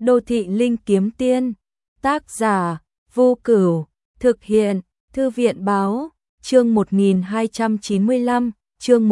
Đô thị linh kiếm tiên, tác giả, Vô Cửu, thực hiện, Thư viện báo, chương 1295, chương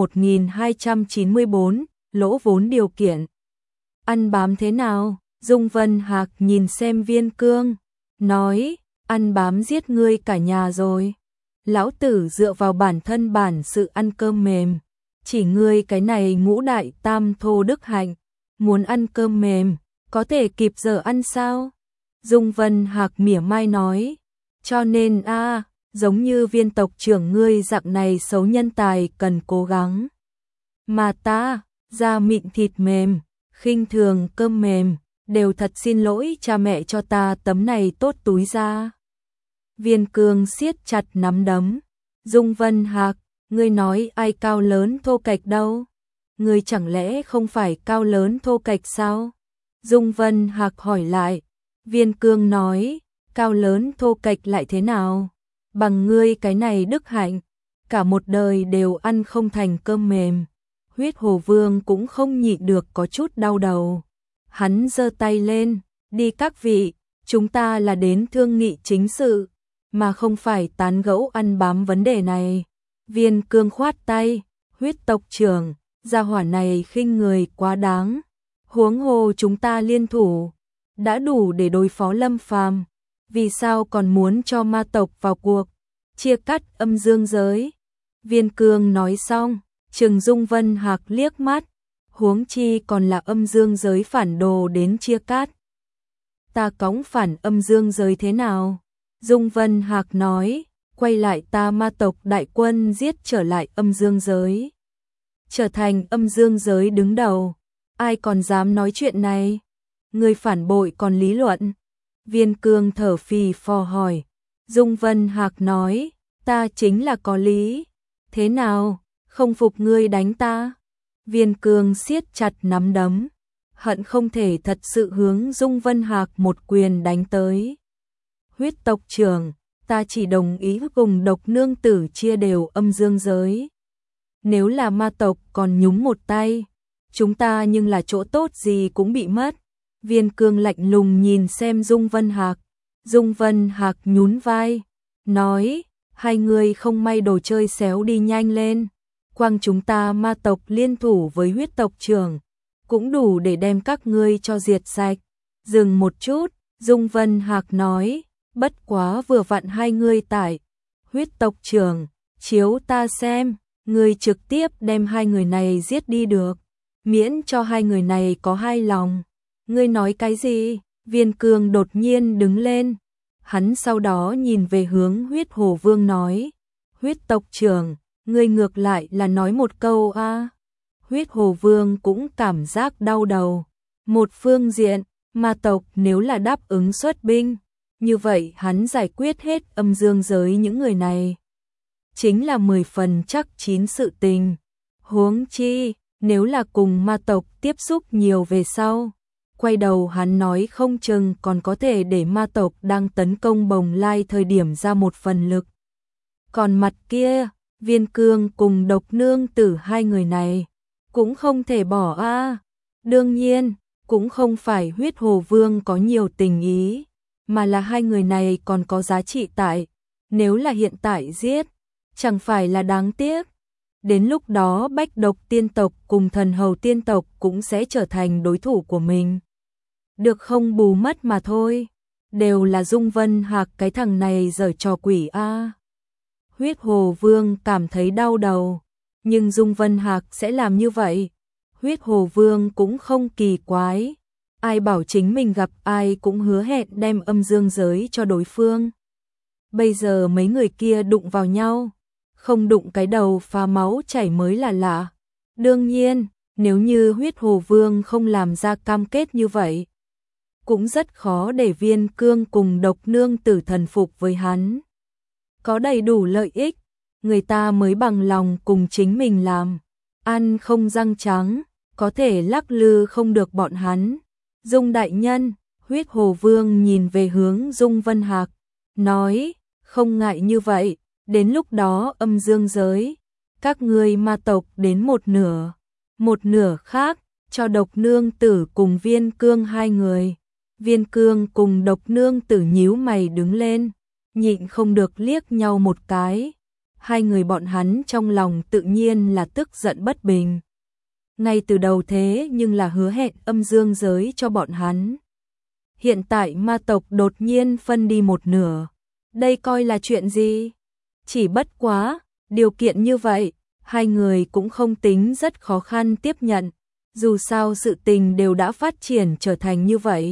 1294, lỗ vốn điều kiện. Ăn bám thế nào? Dung Vân Hạc nhìn xem Viên Cương, nói, ăn bám giết ngươi cả nhà rồi. Lão tử dựa vào bản thân bản sự ăn cơm mềm, chỉ ngươi cái này ngũ đại tam thô đức hạnh, muốn ăn cơm mềm, có thể kịp giờ ăn sao? Dung Vân Hạc mỉa mai nói, cho nên giống như Viên tộc trưởng ngươi dạng này xấu nhân tài cần cố gắng. Mà ta, da mịn thịt mềm, khinh thường cơm mềm, đều thật xin lỗi cha mẹ cho ta tấm này tốt túi da. Viên Cương siết chặt nắm đấm. Dung Vân Hạc, ngươi nói ai cao lớn thô kệch đâu? Ngươi chẳng lẽ không phải cao lớn thô kệch sao? Dung Vân Hạc hỏi lại. Viên Cương nói, cao lớn thô kệch lại thế nào? Bằng ngươi cái này đức hạnh, cả một đời đều ăn không thành cơm mềm. Huyết Hồ Vương cũng không nhịn được có chút đau đầu. Hắn giơ tay lên, đi các vị, chúng ta là đến thương nghị chính sự, mà không phải tán gẫu ăn bám vấn đề này. Viên Cương khoát tay, huyết tộc trưởng, gia hỏa này khinh người quá đáng. Huống hồ chúng ta liên thủ, đã đủ để đối phó Lâm Phàm, vì sao còn muốn cho ma tộc vào cuộc, chia cắt âm dương giới. Viên Cương nói xong, trừng Dung Vân Hạc liếc mắt, huống chi còn là âm dương giới phản đồ đến chia cắt. Ta cõng phản âm dương giới thế nào? Dung Vân Hạc nói, quay lại ta ma tộc đại quân giết trở lại âm dương giới. Trở thành âm dương giới đứng đầu, ai còn dám nói chuyện này? Người phản bội còn lý luận. Viên Cương thở phì phò hỏi. Dung Vân Hạc nói, ta chính là có lý. Thế nào, không phục ngươi đánh ta? Viên Cương siết chặt nắm đấm, hận không thể thật sự hướng Dung Vân Hạc một quyền đánh tới. Huyết tộc trưởng, ta chỉ đồng ý cùng Độc Nương Tử chia đều âm dương giới. Nếu là ma tộc còn nhúng một tay, chúng ta nhưng là chỗ tốt gì cũng bị mất. Viên Cương lạnh lùng nhìn xem Dung Vân Hạc. Dung Vân Hạc nhún vai, nói, hai người không may đồ chơi xéo đi nhanh lên. Quang chúng ta ma tộc liên thủ với huyết tộc trưởng, cũng đủ để đem các ngươi cho diệt sạch. Dừng một chút, Dung Vân Hạc nói, bất quá vừa vặn hai ngươi tại. Huyết tộc trưởng, chiếu ta xem, ngươi trực tiếp đem hai người này giết đi được, miễn cho hai người này có hai lòng. Ngươi nói cái gì? Viên Cương đột nhiên đứng lên. Hắn sau đó nhìn về hướng Huyết Hồ Vương nói, huyết tộc trưởng, ngươi ngược lại là nói một câu Huyết Hồ Vương cũng cảm giác đau đầu. Một phương diện, ma tộc nếu là đáp ứng xuất binh, như vậy hắn giải quyết hết âm dương giới những người này, chính là 10 phần chắc chín sự tình. Huống chi, nếu là cùng ma tộc tiếp xúc nhiều về sau, quay đầu hắn nói không chừng còn có thể để ma tộc đang tấn công Bồng Lai thời điểm ra một phần lực. Còn mặt kia, Viên Cương cùng Độc Nương Tử hai người này, cũng không thể bỏ Đương nhiên, cũng không phải Huyết Hồ Vương có nhiều tình ý, mà là hai người này còn có giá trị tại. Nếu là hiện tại giết, chẳng phải là đáng tiếc. Đến lúc đó Bách Độc tiên tộc cùng Thần Hầu tiên tộc cũng sẽ trở thành đối thủ của mình. Được không bù mất mà thôi. Đều là Dung Vân Hạc cái thằng này giở trò quỷ Huyết Hồ Vương cảm thấy đau đầu, nhưng Dung Vân Hạc sẽ làm như vậy. Huyết Hồ Vương cũng không kỳ quái. Ai bảo chính mình gặp ai cũng hứa hẹn đem âm dương giới cho đối phương. Bây giờ mấy người kia đụng vào nhau, không đụng cái đầu phá máu chảy mới là lạ. Đương nhiên, nếu như Huyết Hồ Vương không làm ra cam kết như vậy, cũng rất khó để Viên Cương cùng Độc Nương Tử thần phục với hắn. Có đầy đủ lợi ích, người ta mới bằng lòng cùng chính mình làm. Ăn không răng trắng, có thể lắc lư không được bọn hắn. Dung đại nhân, Huyết Hồ Vương nhìn về hướng Dung Vân Hạc, nói, không ngại như vậy, đến lúc đó âm dương giới, các ngươi ma tộc đến một nửa khác, cho Độc Nương Tử cùng Viên Cương hai người. Viên Cương cùng Độc Nương Tử nhíu mày đứng lên, nhịn không được liếc nhau một cái. Hai người bọn hắn trong lòng tự nhiên là tức giận bất bình. Ngay từ đầu thế nhưng là hứa hẹn âm dương giới cho bọn hắn. Hiện tại ma tộc đột nhiên phân đi một nửa. Đây coi là chuyện gì? Chỉ bất quá, điều kiện như vậy, hai người cũng không tính rất khó khăn tiếp nhận. Dù sao sự tình đều đã phát triển trở thành như vậy.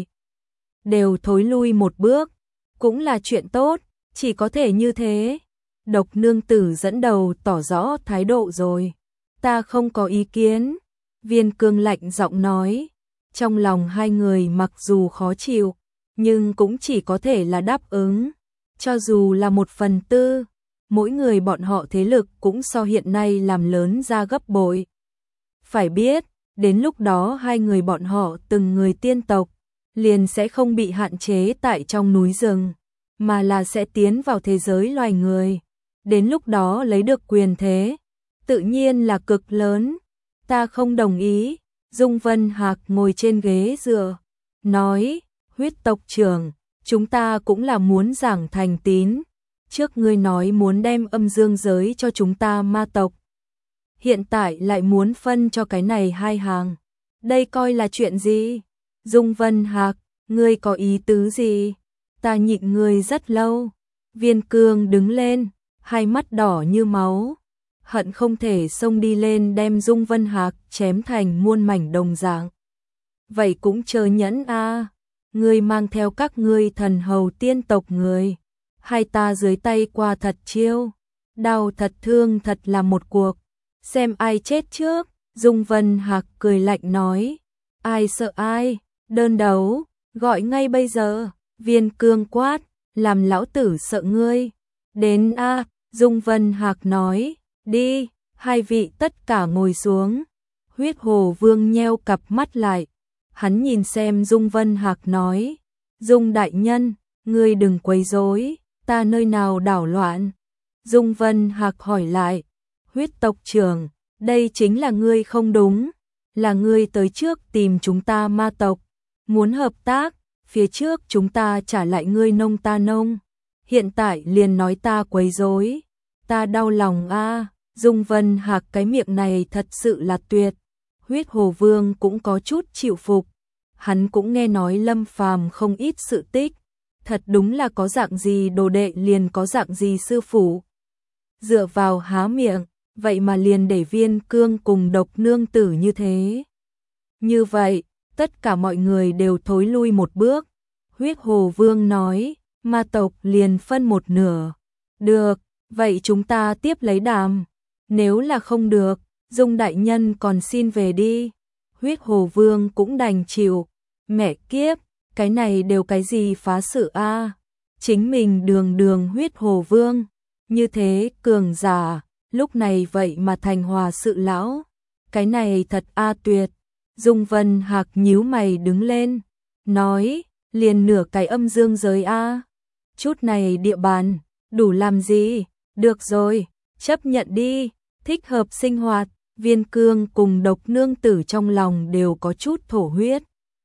Đều thối lui một bước, cũng là chuyện tốt, chỉ có thể như thế. Độc Nương Tử dẫn đầu tỏ rõ thái độ rồi. Ta không có ý kiến. Viên Cương lạnh giọng nói. Trong lòng hai người mặc dù khó chịu, nhưng cũng chỉ có thể là đáp ứng. Cho dù là 1/4, mỗi người bọn họ thế lực cũng so hiện nay làm lớn ra gấp bội. Phải biết, đến lúc đó hai người bọn họ từng người tiên tộc, liền sẽ không bị hạn chế tại trong núi rừng, mà là sẽ tiến vào thế giới loài người. Đến lúc đó lấy được quyền thế, tự nhiên là cực lớn. Ta không đồng ý. Dung Vân Hạc ngồi trên ghế dựa, nói, huyết tộc trưởng, chúng ta cũng là muốn giảng thành tín. Trước ngươi nói muốn đem âm dương giới cho chúng ta ma tộc. Hiện tại lại muốn phân cho cái này hai hàng. Đây coi là chuyện gì? Dung Vân Hạc, ngươi có ý tứ gì? Ta nhịn ngươi rất lâu. Viên Cương đứng lên, hai mắt đỏ như máu, hận không thể xông đi lên đem Dung Vân Hạc chém thành muôn mảnh đồng dạng. Vậy cũng chờ nhẫn a, ngươi mang theo các ngươi thần hầu tiên tộc người, hai ta dưới tay qua thật chiêu, đau thật thương thật là một cuộc, xem ai chết trước. Dung Vân Hạc cười lạnh nói, ai sợ ai, đơn đấu, gọi ngay bây giờ. Viên Cương quát, làm lão tử sợ ngươi. Đến a. Dung Vân Hạc nói, đi. Hai vị tất cả ngồi xuống. Huyết Hồ Vương nheo cặp mắt lại, hắn nhìn xem Dung Vân Hạc nói, Dung đại nhân, ngươi đừng quấy rối, ta nơi nào đảo loạn. Dung Vân Hạc hỏi lại, huyết tộc trưởng, đây chính là ngươi không đúng, là ngươi tới trước tìm chúng ta ma tộc, muốn hợp tác, phía trước chúng ta trả lại ngươi nông ta nông, hiện tại liền nói ta quấy rối, ta đau lòng a. Dung Vân Hạc cái miệng này thật sự là tuyệt. Huyết Hồ Vương cũng có chút chịu phục, hắn cũng nghe nói Lâm Phàm không ít sự tích, thật đúng là có dạng gì đồ đệ liền có dạng gì sư phụ. Dựa vào há miệng, vậy mà liền để Viên Cương cùng Độc Nương Tử như thế. Như vậy, tất cả mọi người đều thối lui một bước. Huyết Hồ Vương nói, ma tộc liền phân một nửa. Được, vậy chúng ta tiếp lấy đàm. Nếu là không được, Dung đại nhân còn xin về đi. Huyết Hồ Vương cũng đành chịu. Mẹ kiếp, cái này đều cái gì phá sự a? Chính mình đường Huyết Hồ Vương, như thế cường giả, lúc này vậy mà thành hòa sự lão. Cái này thật a tuyệt. Dung Vân Hạc nhíu mày đứng lên, nói, liền nửa cái âm dương giới a. Chút này địa bàn, đủ làm gì? Được rồi, chấp nhận đi, thích hợp sinh hoạt. Viên Cương cùng Độc Nương Tử trong lòng đều có chút thổ huyết.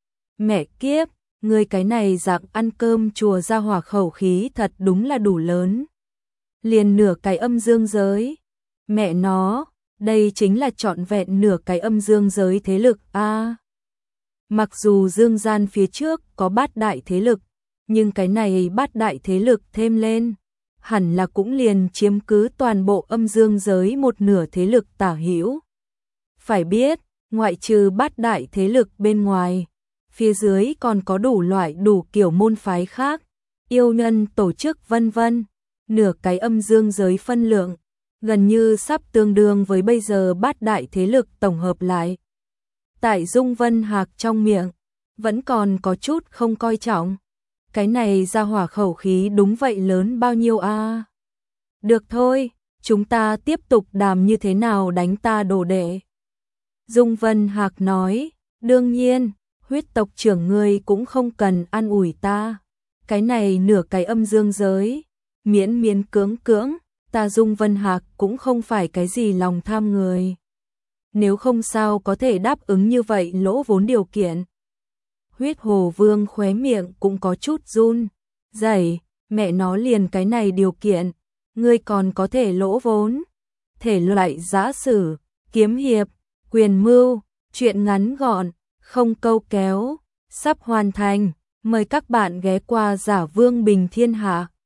Mẹ kiếp, người cái này dạng ăn cơm chùa ra hỏa khẩu khí thật đúng là đủ lớn. Liền nửa cái âm dương giới. Mẹ nó, đây chính là trọn vẹn nửa cái âm dương giới thế lực a. Mặc dù dương gian phía trước có bát đại thế lực, nhưng cái này bát đại thế lực thêm lên, hẳn là cũng liền chiếm cứ toàn bộ âm dương giới một nửa thế lực tả hữu. Phải biết, ngoại trừ bát đại thế lực bên ngoài, phía dưới còn có đủ loại đủ kiểu môn phái khác, yêu nhân tổ chức vân vân, nửa cái âm dương giới phân lượng, gần như sắp tương đương với bây giờ bát đại thế lực tổng hợp lại. Tại Dung Vân Hạc trong miệng, vẫn còn có chút không coi trọng. Cái này ra hỏa khẩu khí đúng vậy lớn bao nhiêu a? Được thôi, chúng ta tiếp tục đàm như thế nào đánh ta đồ đệ. Dung Vân Hạc nói, đương nhiên, huyết tộc trưởng ngươi cũng không cần an ủi ta. Cái này nửa cái âm dương giới, miễn miễn cưỡng cưỡng, ta Dung Vân Hạc cũng không phải cái gì lòng tham người. Nếu không sao có thể đáp ứng như vậy lỗ vốn điều kiện. Huyết Hồ Vương khóe miệng cũng có chút run rẩy, mẹ nó liền cái này điều kiện, ngươi còn có thể lỗ vốn. Thể loại giã sử, kiếm hiệp, quyền mưu, truyện ngắn gọn, không câu kéo, sắp hoàn thành. Mời các bạn ghé qua Giả Vương Bình Thiên Hạ.